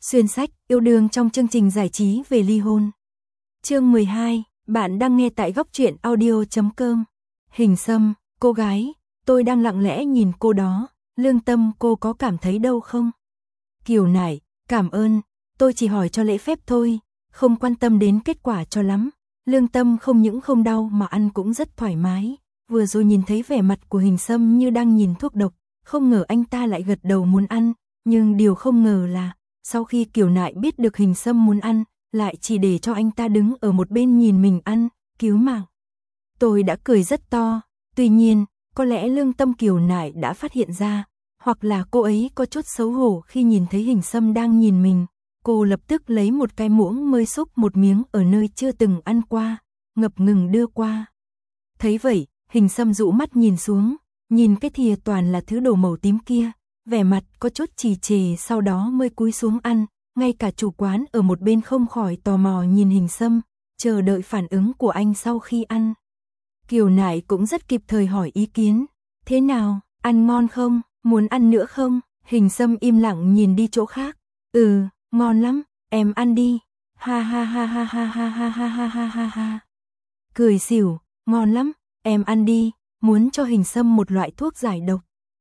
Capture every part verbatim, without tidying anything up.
Xuyên sách, yêu đương trong chương trình giải trí về ly hôn. Chương mười hai, bạn đang nghe tại góc truyện audio chấm com. Hình Sâm, cô gái, tôi đang lặng lẽ nhìn cô đó, lương tâm cô có cảm thấy đâu không? Kiều Nải, cảm ơn, tôi chỉ hỏi cho lễ phép thôi, không quan tâm đến kết quả cho lắm. Lương tâm không những không đau mà ăn cũng rất thoải mái. Vừa rồi nhìn thấy vẻ mặt của Hình Sâm như đang nhìn thuốc độc, không ngờ anh ta lại gật đầu muốn ăn, nhưng điều không ngờ là sau khi Kiều Nải biết được Hình Sâm muốn ăn, lại chỉ để cho anh ta đứng ở một bên nhìn mình ăn, cứu mạng. Tôi đã cười rất to, tuy nhiên, có lẽ lương tâm Kiều Nải đã phát hiện ra, hoặc là cô ấy có chút xấu hổ khi nhìn thấy Hình Sâm đang nhìn mình. Cô lập tức lấy một cái muỗng mơi xúc một miếng ở nơi chưa từng ăn qua, ngập ngừng đưa qua. Thấy vậy, Hình Sâm dụ mắt nhìn xuống, nhìn cái thìa toàn là thứ đồ màu tím kia, vẻ mặt có chút trì trề, sau đó mới cúi xuống ăn. Ngay cả chủ quán ở một bên không khỏi tò mò nhìn Hình Sâm, chờ đợi phản ứng của anh sau khi ăn. Kiều Nải cũng rất kịp thời hỏi ý kiến, thế nào, ăn ngon không, muốn ăn nữa không? Hình Sâm im lặng nhìn đi chỗ khác, ừ, ngon lắm, em ăn đi, ha ha ha ha ha ha ha ha ha ha ha ha. Cười xỉu, ngon lắm, em ăn đi, muốn cho Hình Sâm một loại thuốc giải độc.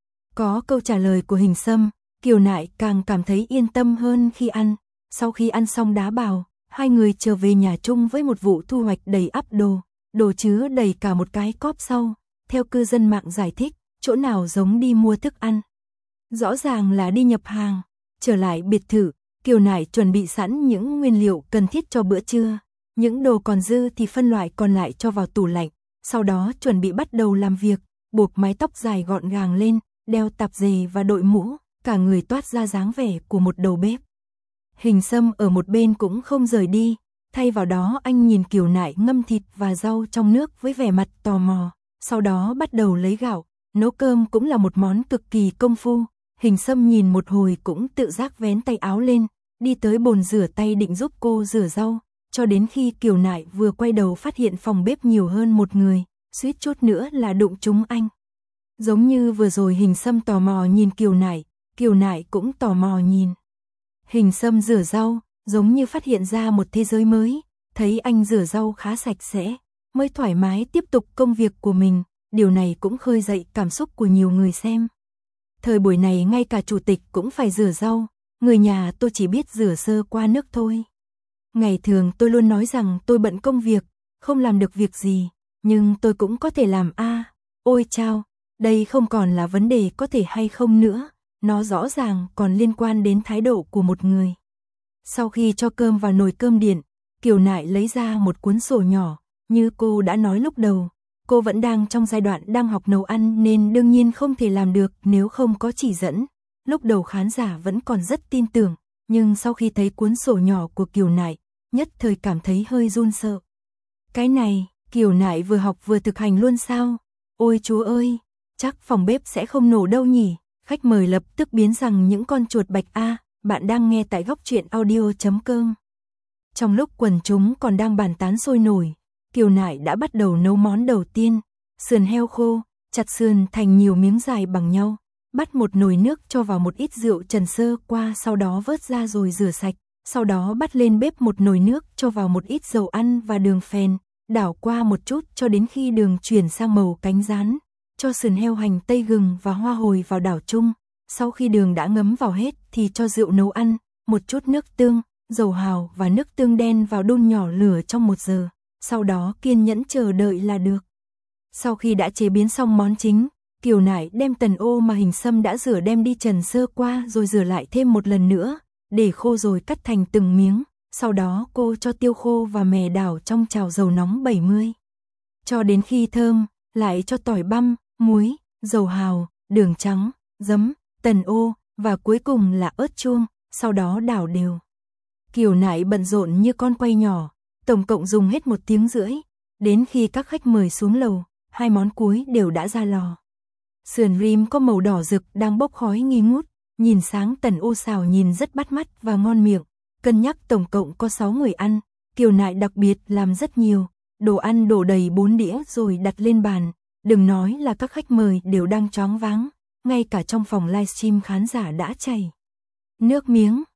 Có câu trả lời của Hình Sâm, Kiều Nải càng cảm thấy yên tâm hơn khi ăn. Sau khi ăn xong đá bào, hai người trở về nhà chung với một vụ thu hoạch đầy ắp đồ, đồ chứa đầy cả một cái cóp sau. Theo cư dân mạng giải thích, chỗ nào giống đi mua thức ăn. Rõ ràng là đi nhập hàng. Trở lại biệt thự, Kiều Nải chuẩn bị sẵn những nguyên liệu cần thiết cho bữa trưa. Những đồ còn dư thì phân loại còn lại cho vào tủ lạnh. Sau đó chuẩn bị bắt đầu làm việc, buộc mái tóc dài gọn gàng lên, đeo tạp dề và đội mũ, cả người toát ra dáng vẻ của một đầu bếp. Hình Sâm ở một bên cũng không rời đi, thay vào đó anh nhìn Kiều Nải ngâm thịt và rau trong nước với vẻ mặt tò mò, sau đó bắt đầu lấy gạo, nấu cơm cũng là một món cực kỳ công phu. Hình Sâm nhìn một hồi cũng tự giác vén tay áo lên, đi tới bồn rửa tay định giúp cô rửa rau, cho đến khi Kiều Nải vừa quay đầu phát hiện phòng bếp nhiều hơn một người, suýt chút nữa là đụng trúng anh. Giống như vừa rồi Hình Sâm tò mò nhìn Kiều Nải, Kiều Nải cũng tò mò nhìn. Hình Sâm rửa rau, giống như phát hiện ra một thế giới mới, thấy anh rửa rau khá sạch sẽ, mới thoải mái tiếp tục công việc của mình, điều này cũng khơi dậy cảm xúc của nhiều người xem. Thời buổi này ngay cả chủ tịch cũng phải rửa rau, người nhà tôi chỉ biết rửa sơ qua nước thôi. Ngày thường tôi luôn nói rằng tôi bận công việc, không làm được việc gì, nhưng tôi cũng có thể làm a. À, ôi chao, đây không còn là vấn đề có thể hay không nữa. Nó rõ ràng còn liên quan đến thái độ của một người. Sau khi cho cơm vào nồi cơm điện, Kiều Nải lấy ra một cuốn sổ nhỏ, như cô đã nói lúc đầu, cô vẫn đang trong giai đoạn đang học nấu ăn nên đương nhiên không thể làm được nếu không có chỉ dẫn. Lúc đầu khán giả vẫn còn rất tin tưởng, nhưng sau khi thấy cuốn sổ nhỏ của Kiều Nải, nhất thời cảm thấy hơi run sợ. Cái này, Kiều Nải vừa học vừa thực hành luôn sao? Ôi chúa ơi, chắc phòng bếp sẽ không nổ đâu nhỉ? Khách mời lập tức biến rằng những con chuột bạch a, bạn đang nghe tại góc truyện audio chấm com. Trong lúc quần chúng còn đang bàn tán sôi nổi, Kiều Nải đã bắt đầu nấu món đầu tiên, sườn heo khô, chặt sườn thành nhiều miếng dài bằng nhau, bắt một nồi nước cho vào một ít rượu trần sơ qua, sau đó vớt ra rồi rửa sạch, sau đó bắt lên bếp một nồi nước cho vào một ít dầu ăn và đường phèn, đảo qua một chút cho đến khi đường chuyển sang màu cánh gián. Cho sườn heo, hành tây, gừng và hoa hồi vào đảo chung, sau khi đường đã ngấm vào hết thì cho rượu nấu ăn, một chút nước tương, dầu hào và nước tương đen vào đun nhỏ lửa trong một giờ, sau đó kiên nhẫn chờ đợi là được. Sau khi đã chế biến xong món chính, Kiều Nải đem tần ô mà Hình Sâm đã rửa đem đi trần sơ qua rồi rửa lại thêm một lần nữa, để khô rồi cắt thành từng miếng, sau đó cô cho tiêu khô và mè đảo trong chảo dầu nóng bảy mươi. Cho đến khi thơm, lại cho tỏi băm, muối, dầu hào, đường trắng, giấm, tần ô và cuối cùng là ớt chuông, sau đó đảo đều. Kiều Nải bận rộn như con quay nhỏ, tổng cộng dùng hết một tiếng rưỡi, đến khi các khách mời xuống lầu, hai món cuối đều đã ra lò. Sườn rim có màu đỏ rực đang bốc khói nghi ngút, nhìn sáng tần ô xào nhìn rất bắt mắt và ngon miệng, cân nhắc tổng cộng có sáu người ăn, Kiều Nải đặc biệt làm rất nhiều, đồ ăn đổ đầy bốn đĩa rồi đặt lên bàn. Đừng nói là các khách mời đều đang choáng váng, ngay cả trong phòng livestream khán giả đã chảy nước miếng,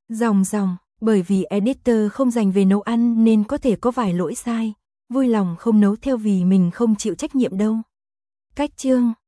Dòng dòng, bởi vì editor không dành về nấu ăn nên có thể có vài lỗi sai, vui lòng không nấu theo vì mình không chịu trách nhiệm đâu. Cách chương